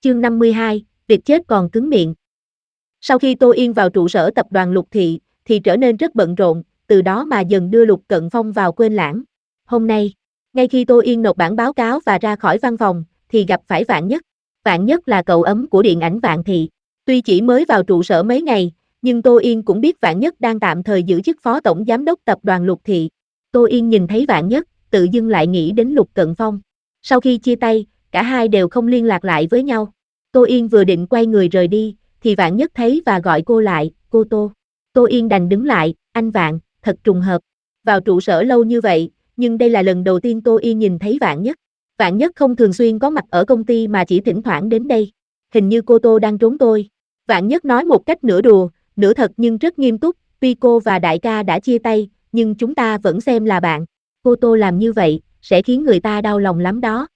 Chương 52, vịt chết còn cứng miệng. Sau khi Tô Yên vào trụ sở tập đoàn Lục Thị, thì trở nên rất bận rộn, từ đó mà dần đưa Lục Cận Phong vào quên lãng. Hôm nay, ngay khi Tô Yên nộp bản báo cáo và ra khỏi văn phòng, thì gặp phải Vạn Nhất. Vạn Nhất là cậu ấm của điện ảnh Vạn Thị. Tuy chỉ mới vào trụ sở mấy ngày, nhưng Tô Yên cũng biết Vạn Nhất đang tạm thời giữ chức phó tổng giám đốc tập đoàn Lục Thị. Tô Yên nhìn thấy Vạn Nhất, tự dưng lại nghĩ đến Lục Cận Phong. Sau khi chia tay, cả hai đều không liên lạc lại với nhau. Tô Yên vừa định quay người rời đi, thì Vạn Nhất thấy và gọi cô lại, cô Tô. Tô Yên đành đứng lại, anh Vạn, thật trùng hợp. Vào trụ sở lâu như vậy, nhưng đây là lần đầu tiên Tô Yên nhìn thấy Vạn Nhất. Vạn Nhất không thường xuyên có mặt ở công ty mà chỉ thỉnh thoảng đến đây. Hình như cô Tô đang trốn tôi. Vạn Nhất nói một cách nửa đùa, nửa thật nhưng rất nghiêm túc, tuy cô và đại ca đã chia tay, nhưng chúng ta vẫn xem là bạn. Cô Tô làm như vậy, sẽ khiến người ta đau lòng lắm đó.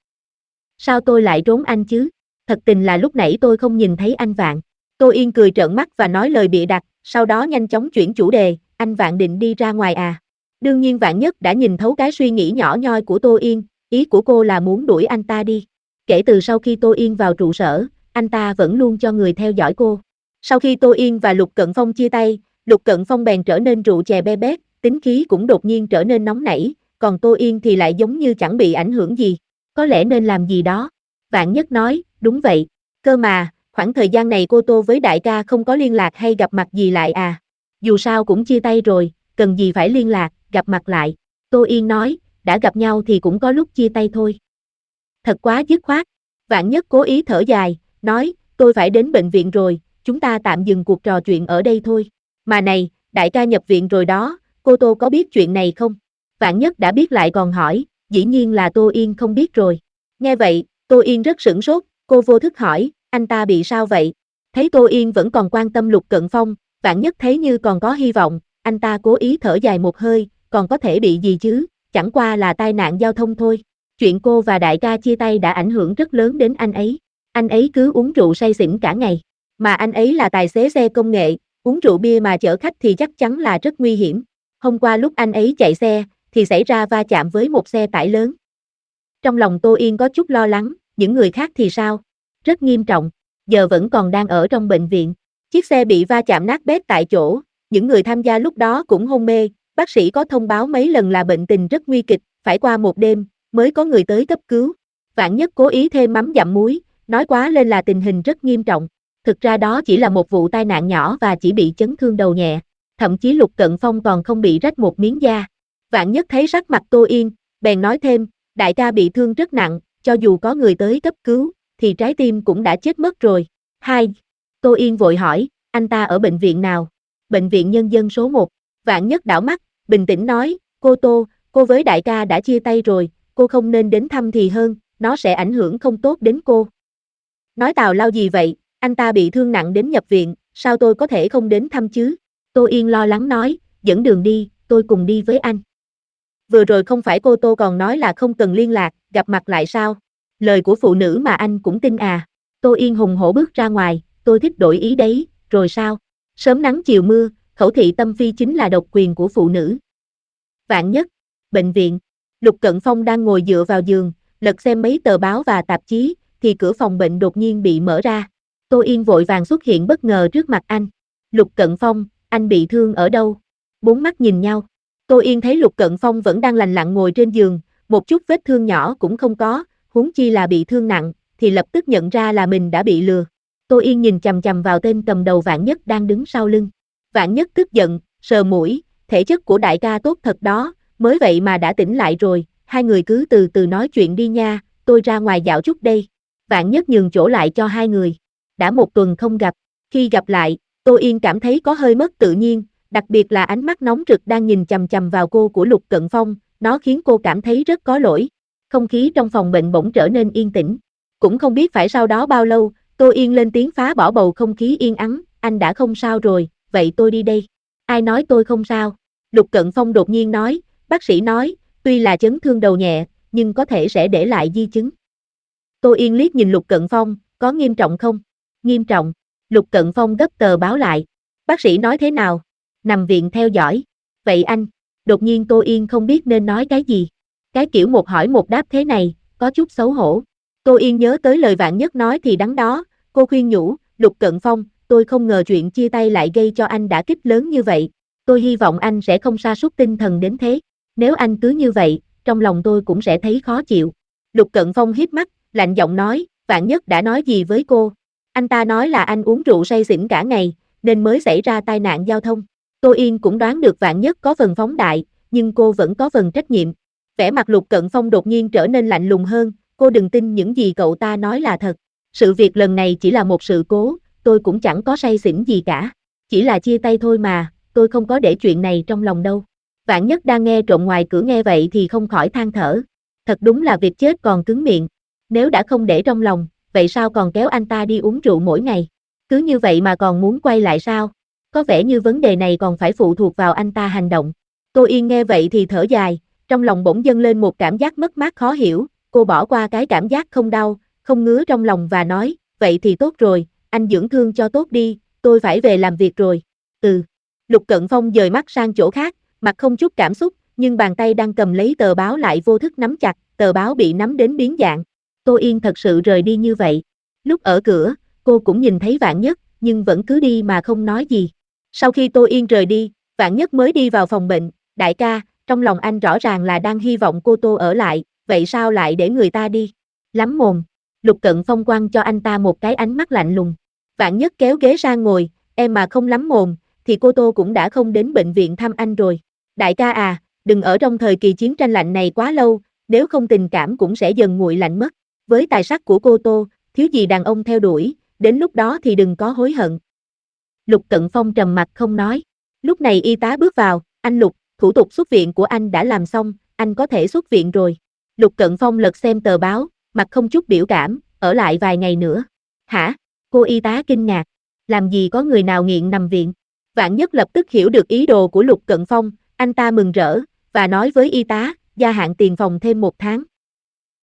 Sao tôi lại trốn anh chứ? Thật tình là lúc nãy tôi không nhìn thấy anh Vạn. Tô Yên cười trợn mắt và nói lời bịa đặt, sau đó nhanh chóng chuyển chủ đề, anh Vạn định đi ra ngoài à? Đương nhiên Vạn Nhất đã nhìn thấu cái suy nghĩ nhỏ nhoi của Tô Yên, ý của cô là muốn đuổi anh ta đi. Kể từ sau khi Tô Yên vào trụ sở, anh ta vẫn luôn cho người theo dõi cô. Sau khi Tô Yên và Lục Cận Phong chia tay, Lục Cận Phong bèn trở nên rượu chè be bét, tính khí cũng đột nhiên trở nên nóng nảy, còn Tô Yên thì lại giống như chẳng bị ảnh hưởng gì. Có lẽ nên làm gì đó. Vạn Nhất nói, đúng vậy. Cơ mà, khoảng thời gian này cô Tô với đại ca không có liên lạc hay gặp mặt gì lại à? Dù sao cũng chia tay rồi, cần gì phải liên lạc, gặp mặt lại. Tô Yên nói, đã gặp nhau thì cũng có lúc chia tay thôi. Thật quá dứt khoát. Vạn Nhất cố ý thở dài, nói, tôi phải đến bệnh viện rồi, chúng ta tạm dừng cuộc trò chuyện ở đây thôi. Mà này, đại ca nhập viện rồi đó, cô Tô có biết chuyện này không? Vạn Nhất đã biết lại còn hỏi, dĩ nhiên là Tô Yên không biết rồi. Nghe vậy, Tô Yên rất sửng sốt, cô vô thức hỏi, anh ta bị sao vậy? Thấy Tô Yên vẫn còn quan tâm Lục Cận Phong, Vạn Nhất thấy như còn có hy vọng, anh ta cố ý thở dài một hơi, còn có thể bị gì chứ, chẳng qua là tai nạn giao thông thôi. Chuyện cô và đại ca chia tay đã ảnh hưởng rất lớn đến anh ấy cứ uống rượu say xỉn cả ngày, mà anh ấy là tài xế xe công nghệ, uống rượu bia mà chở khách thì chắc chắn là rất nguy hiểm. Hôm qua lúc anh ấy chạy xe, thì xảy ra va chạm với một xe tải lớn. Trong lòng Tô Yên có chút lo lắng, những người khác thì sao? Rất nghiêm trọng, giờ vẫn còn đang ở trong bệnh viện. Chiếc xe bị va chạm nát bét tại chỗ, những người tham gia lúc đó cũng hôn mê, bác sĩ có thông báo mấy lần là bệnh tình rất nguy kịch, phải qua một đêm, mới có người tới cấp cứu. Vạn Nhất cố ý thêm mắm dặm muối, nói quá lên là tình hình rất nghiêm trọng. Thực ra đó chỉ là một vụ tai nạn nhỏ và chỉ bị chấn thương đầu nhẹ, thậm chí Lục Cận Phong còn không bị rách một miếng da. Vạn Nhất thấy sắc mặt Tô Yên, bèn nói thêm, đại ca bị thương rất nặng, cho dù có người tới cấp cứu, thì trái tim cũng đã chết mất rồi. Tô Yên vội hỏi, anh ta ở bệnh viện nào? Bệnh viện Nhân dân số 1. Vạn Nhất đảo mắt, bình tĩnh nói, cô Tô, cô với đại ca đã chia tay rồi, cô không nên đến thăm thì hơn, nó sẽ ảnh hưởng không tốt đến cô. Nói tào lao gì vậy, anh ta bị thương nặng đến nhập viện, sao tôi có thể không đến thăm chứ? Tô Yên lo lắng nói, dẫn đường đi, tôi cùng đi với anh. Vừa rồi không phải cô Tô còn nói là không cần liên lạc, gặp mặt lại sao? Lời của phụ nữ mà anh cũng tin à? Tô Yên hùng hổ bước ra ngoài, tôi thích đổi ý đấy, rồi sao? Sớm nắng chiều mưa, khẩu thị tâm phi chính là độc quyền của phụ nữ. Vạn Nhất, bệnh viện. Lục Cận Phong đang ngồi dựa vào giường, lật xem mấy tờ báo và tạp chí, thì cửa phòng bệnh đột nhiên bị mở ra. Tô Yên vội vàng xuất hiện bất ngờ trước mặt anh. Lục Cận Phong, anh bị thương ở đâu? Bốn mắt nhìn nhau. Tô Yên thấy Lục Cận Phong vẫn đang lành lặn ngồi trên giường, một chút vết thương nhỏ cũng không có, huống chi là bị thương nặng, thì lập tức nhận ra là mình đã bị lừa. Tô Yên nhìn chằm chằm vào tên cầm đầu Vạn Nhất đang đứng sau lưng. Vạn Nhất tức giận, sờ mũi, thể chất của đại ca tốt thật đó, mới vậy mà đã tỉnh lại rồi, hai người cứ từ từ nói chuyện đi nha, tôi ra ngoài dạo chút đây. Vạn Nhất nhường chỗ lại cho hai người. Đã một tuần không gặp, khi gặp lại, Tô Yên cảm thấy có hơi mất tự nhiên, đặc biệt là ánh mắt nóng rực đang nhìn chằm chằm vào cô của Lục Cận Phong, nó khiến cô cảm thấy rất có lỗi. Không khí trong phòng bệnh bỗng trở nên yên tĩnh. Cũng không biết phải sau đó bao lâu, Tô Yên lên tiếng phá bỏ bầu không khí yên ắng, anh đã không sao rồi, vậy tôi đi đây. Ai nói tôi không sao? Lục Cận Phong đột nhiên nói, bác sĩ nói, tuy là chấn thương đầu nhẹ, nhưng có thể sẽ để lại di chứng. Tô Yên liếc nhìn Lục Cận Phong, có nghiêm trọng không? Nghiêm trọng. Lục Cận Phong gấp tờ báo lại. Bác sĩ nói thế nào? Nằm viện theo dõi. Vậy anh? Đột nhiên Tô Yên không biết nên nói cái gì. Cái kiểu một hỏi một đáp thế này, có chút xấu hổ. Tô Yên nhớ tới lời Vạn Nhất nói thì đắn đo, cô khuyên nhủ, Lục Cận Phong, tôi không ngờ chuyện chia tay lại gây cho anh đả kích lớn như vậy. Tôi hy vọng anh sẽ không sa sút tinh thần đến thế. Nếu anh cứ như vậy, trong lòng tôi cũng sẽ thấy khó chịu. Lục Cận Phong híp mắt, lạnh giọng nói, Vạn Nhất đã nói gì với cô? Anh ta nói là anh uống rượu say xỉn cả ngày, nên mới xảy ra tai nạn giao thông. Tô Yên cũng đoán được Vạn Nhất có phần phóng đại, nhưng cô vẫn có phần trách nhiệm. Vẻ mặt Lục Cận Phong đột nhiên trở nên lạnh lùng hơn, cô đừng tin những gì cậu ta nói là thật. Sự việc lần này chỉ là một sự cố, tôi cũng chẳng có say xỉn gì cả. Chỉ là chia tay thôi mà, tôi không có để chuyện này trong lòng đâu. Vạn Nhất đang nghe trộm ngoài cửa nghe vậy thì không khỏi than thở. Thật đúng là việc chết còn cứng miệng. Nếu đã không để trong lòng, vậy sao còn kéo anh ta đi uống rượu mỗi ngày? Cứ như vậy mà còn muốn quay lại sao? Có vẻ như vấn đề này còn phải phụ thuộc vào anh ta hành động. Tô Yên nghe vậy thì thở dài, trong lòng bỗng dâng lên một cảm giác mất mát khó hiểu, cô bỏ qua cái cảm giác không đau, không ngứa trong lòng và nói, vậy thì tốt rồi, anh dưỡng thương cho tốt đi, tôi phải về làm việc rồi. Lục Cận Phong dời mắt sang chỗ khác, mặt không chút cảm xúc, nhưng bàn tay đang cầm lấy tờ báo lại vô thức nắm chặt, tờ báo bị nắm đến biến dạng. Tô Yên thật sự rời đi như vậy. Lúc ở cửa, cô cũng nhìn thấy Vạn Nhất, nhưng vẫn cứ đi mà không nói gì. Sau khi Tô Yên rời đi, Vạn Nhất mới đi vào phòng bệnh, đại ca, trong lòng anh rõ ràng là đang hy vọng cô Tô ở lại, vậy sao lại để người ta đi? Lắm mồm. Lục Cận Phong quăng cho anh ta một cái ánh mắt lạnh lùng. Vạn Nhất kéo ghế sang ngồi, em mà không lắm mồm, thì cô Tô cũng đã không đến bệnh viện thăm anh rồi. Đại ca à, đừng ở trong thời kỳ chiến tranh lạnh này quá lâu, nếu không tình cảm cũng sẽ dần nguội lạnh mất. Với tài sắc của cô Tô, thiếu gì đàn ông theo đuổi, đến lúc đó thì đừng có hối hận. Lục Cận Phong trầm mặt không nói. Lúc này y tá bước vào, anh Lục, thủ tục xuất viện của anh đã làm xong, anh có thể xuất viện rồi. Lục Cận Phong lật xem tờ báo, mặt không chút biểu cảm, ở lại vài ngày nữa. Hả? Cô y tá kinh ngạc. Làm gì có người nào nghiện nằm viện? Vạn Nhất lập tức hiểu được ý đồ của Lục Cận Phong, anh ta mừng rỡ, và nói với y tá, gia hạn tiền phòng thêm 1 tháng.